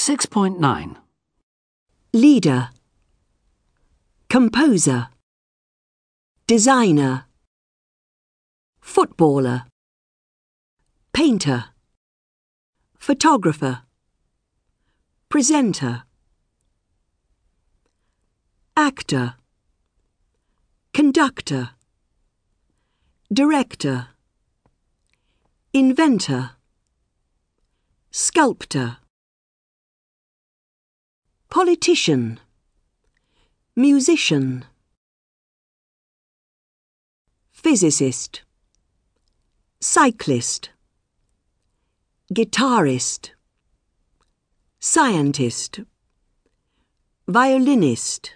6.9. Leader, composer, designer, footballer, painter, photographer, presenter, actor, conductor, director, inventor, sculptor, politician, musician, physicist, cyclist, guitarist, scientist, violinist,